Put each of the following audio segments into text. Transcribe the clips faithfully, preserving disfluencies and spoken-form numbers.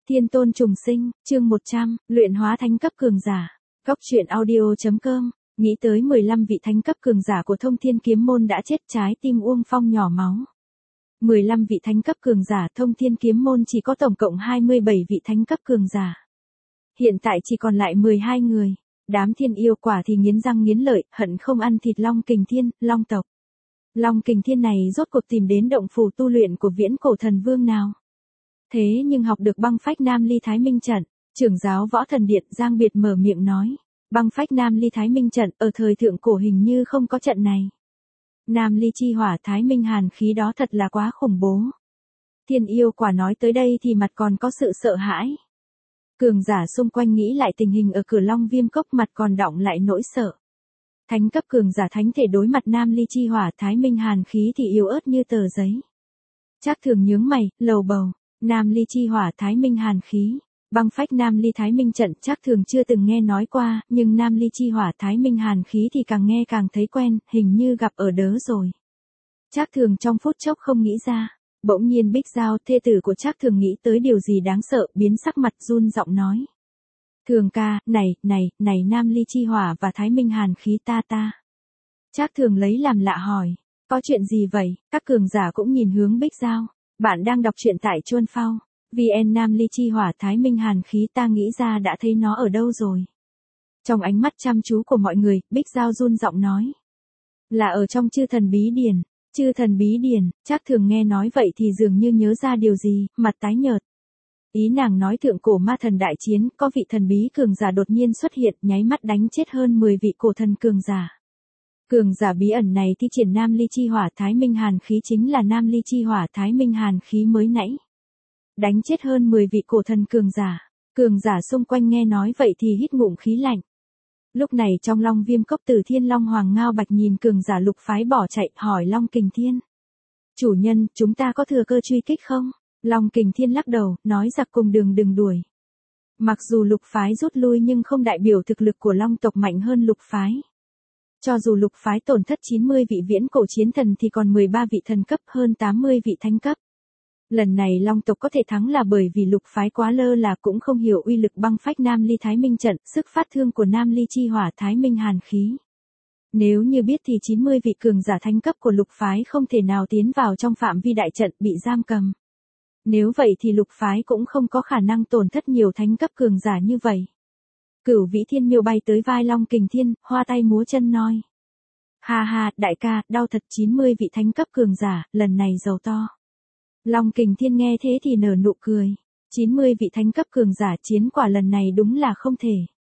Thiên tôn trùng sinh, chương một trăm, luyện hóa thánh cấp cường giả. Góc truyện audio chấm com, nghĩ tới mười lăm vị thánh cấp cường giả của Thông Thiên Kiếm Môn đã chết, trái tim Uông Phong nhỏ máu. mười lăm vị thánh cấp cường giả, Thông Thiên Kiếm Môn chỉ có tổng cộng hai mươi bảy vị thánh cấp cường giả. Hiện tại chỉ còn lại mười hai người, đám thiên yêu quả thì nghiến răng nghiến lợi, hận không ăn thịt Long Kình Thiên, Long tộc. Long Kình Thiên này rốt cuộc tìm đến động phủ tu luyện của viễn cổ thần vương nào. Thế nhưng học được băng phách Nam Ly Thái Minh trận, trưởng giáo Võ Thần Điện Giang Biệt mở miệng nói, băng phách Nam Ly Thái Minh trận ở thời thượng cổ hình như không có trận này. Nam Ly chi hỏa Thái Minh hàn khí đó thật là quá khủng bố. Thiên yêu quả nói tới đây thì mặt còn có sự sợ hãi. Cường giả xung quanh nghĩ lại tình hình ở cửa Long Viêm Cốc, mặt còn đọng lại nỗi sợ. Thánh cấp cường giả thánh thể đối mặt Nam Ly chi hỏa Thái Minh hàn khí thì yếu ớt như tờ giấy. Trác Thường nhướng mày, lầu bầu. Nam Ly chi hỏa Thái Minh hàn khí, băng phách Nam Ly Thái Minh trận Trác Thường chưa từng nghe nói qua, nhưng Nam Ly chi hỏa Thái Minh hàn khí thì càng nghe càng thấy quen, hình như gặp ở đớ rồi. Trác Thường trong phút chốc không nghĩ ra, bỗng nhiên Bích Giao, thê tử của Trác Thường nghĩ tới điều gì đáng sợ, biến sắc mặt run giọng nói. Thường ca, này, này, này Nam Ly chi hỏa và Thái Minh hàn khí ta ta. Trác Thường lấy làm lạ hỏi, có chuyện gì vậy? Các cường giả cũng nhìn hướng Bích Giao. Bạn đang đọc truyện tại Chuân Phao, vê en Nam Ly chi hỏa Thái Minh hàn khí, ta nghĩ ra đã thấy nó ở đâu rồi. Trong ánh mắt chăm chú của mọi người, Bích Giao run giọng nói. Là ở trong Chư Thần Bí Điển. Chư Thần Bí Điển, Trác Thường nghe nói vậy thì dường như nhớ ra điều gì, mặt tái nhợt. Ý nàng nói thượng cổ ma thần đại chiến, có vị thần bí cường giả đột nhiên xuất hiện, nháy mắt đánh chết hơn mười vị cổ thần cường giả. Cường giả bí ẩn này thi triển Nam Ly chi hỏa Thái Minh hàn khí chính là Nam Ly chi hỏa Thái Minh hàn khí mới nãy. Đánh chết hơn mười vị cổ thần cường giả. Cường giả xung quanh nghe nói vậy thì hít ngụm khí lạnh. Lúc này trong Long Viêm Cốc, Từ Thiên Long Hoàng ngao bạch nhìn cường giả lục phái bỏ chạy, hỏi Long Kình Thiên. Chủ nhân, chúng ta có thừa cơ truy kích không? Long Kình Thiên lắc đầu, nói giặc cùng đường đừng đuổi. Mặc dù lục phái rút lui nhưng không đại biểu thực lực của Long tộc mạnh hơn lục phái. Cho dù lục phái tổn thất chín mươi vị viễn cổ chiến thần thì còn mười ba vị thần cấp, hơn tám mươi vị thánh cấp. Lần này Long tộc có thể thắng là bởi vì lục phái quá lơ là, cũng không hiểu uy lực băng phách Nam Ly Thái Minh trận, sức phát thương của Nam Ly chi hỏa Thái Minh hàn khí. Nếu như biết thì chín mươi vị cường giả thánh cấp của lục phái không thể nào tiến vào trong phạm vi đại trận, bị giam cầm. Nếu vậy thì lục phái cũng không có khả năng tổn thất nhiều thánh cấp cường giả như vậy. Cửu Vĩ Thiên Miêu bay tới vai Long Kình Thiên, hoa tay múa chân nói. Ha ha, đại ca, đau thật, chín mươi vị thánh cấp cường giả, lần này giàu to. Long Kình Thiên nghe thế thì nở nụ cười. chín mươi vị thánh cấp cường giả, chiến quả lần này đúng là không thể.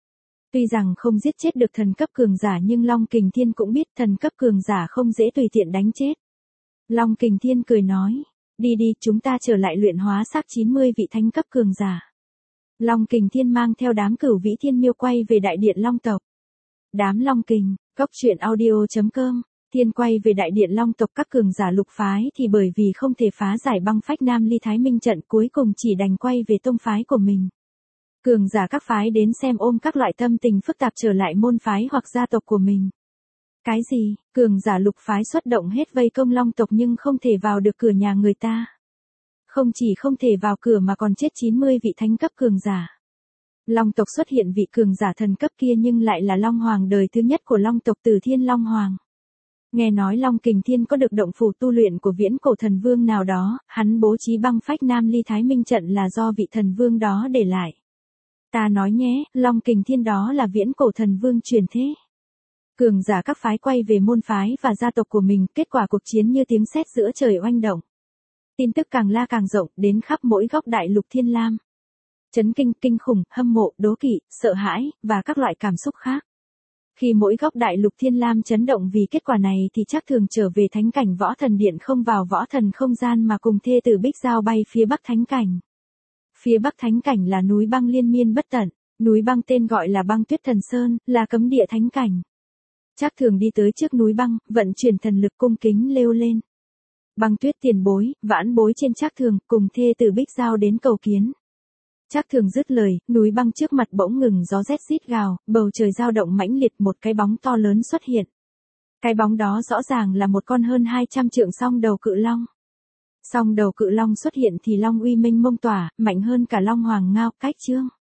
Tuy rằng không giết chết được thần cấp cường giả nhưng Long Kình Thiên cũng biết thần cấp cường giả không dễ tùy tiện đánh chết. Long Kình Thiên cười nói. Đi đi, chúng ta trở lại luyện hóa xác chín mươi vị thánh cấp cường giả. Long Kình Thiên mang theo đám Cửu Vĩ Thiên Miêu quay về đại điện Long tộc. Đám Long Kình, góc truyện audio chấm com, Thiên quay về đại điện Long tộc, các cường giả lục phái thì bởi vì không thể phá giải băng phách Nam Ly Thái Minh trận, cuối cùng chỉ đành quay về tông phái của mình. Cường giả các phái đến xem ôm các loại tâm tình phức tạp trở lại môn phái hoặc gia tộc của mình. Cái gì? Cường giả lục phái xuất động hết vây công Long tộc nhưng không thể vào được cửa nhà người ta. Không chỉ không thể vào cửa mà còn chết chín mươi vị thánh cấp cường giả. Long tộc xuất hiện vị cường giả thần cấp kia nhưng lại là Long Hoàng đời thứ nhất của Long tộc, Từ Thiên Long Hoàng. Nghe nói Long Kình Thiên có được động phủ tu luyện của viễn cổ thần vương nào đó, hắn bố trí băng phách Nam Ly Thái Minh trận là do vị thần vương đó để lại. Ta nói nhé, Long Kình Thiên đó là viễn cổ thần vương truyền thế. Cường giả các phái quay về môn phái và gia tộc của mình, kết quả cuộc chiến như tiếng sét giữa trời oanh động. Tin tức càng la càng rộng, đến khắp mỗi góc đại lục Thiên Lam. Chấn kinh, kinh khủng, hâm mộ, đố kỵ, sợ hãi, và các loại cảm xúc khác. Khi mỗi góc đại lục Thiên Lam chấn động vì kết quả này thì Trác Thường trở về thánh cảnh Võ Thần Điện, không vào võ thần không gian mà cùng thê tử Bích Giao bay phía bắc thánh cảnh. Phía bắc thánh cảnh là núi băng liên miên bất tận, núi băng tên gọi là Băng Tuyết Thần Sơn, là cấm địa thánh cảnh. Trác Thường đi tới trước núi băng, vận chuyển thần lực cung kính lêu lên. Băng Tuyết tiền bối, vãn bối trên Trác Thường, cùng thê tử Bích Giao đến cầu kiến. Trác Thường dứt lời, núi băng trước mặt bỗng ngừng gió rét rít gào, bầu trời dao động mãnh liệt, một cái bóng to lớn xuất hiện. Cái bóng đó rõ ràng là một con hơn hai trăm trượng song đầu cự long. Song đầu cự long xuất hiện thì long uy minh mông tỏa, mạnh hơn cả long hoàng ngao, cách chương.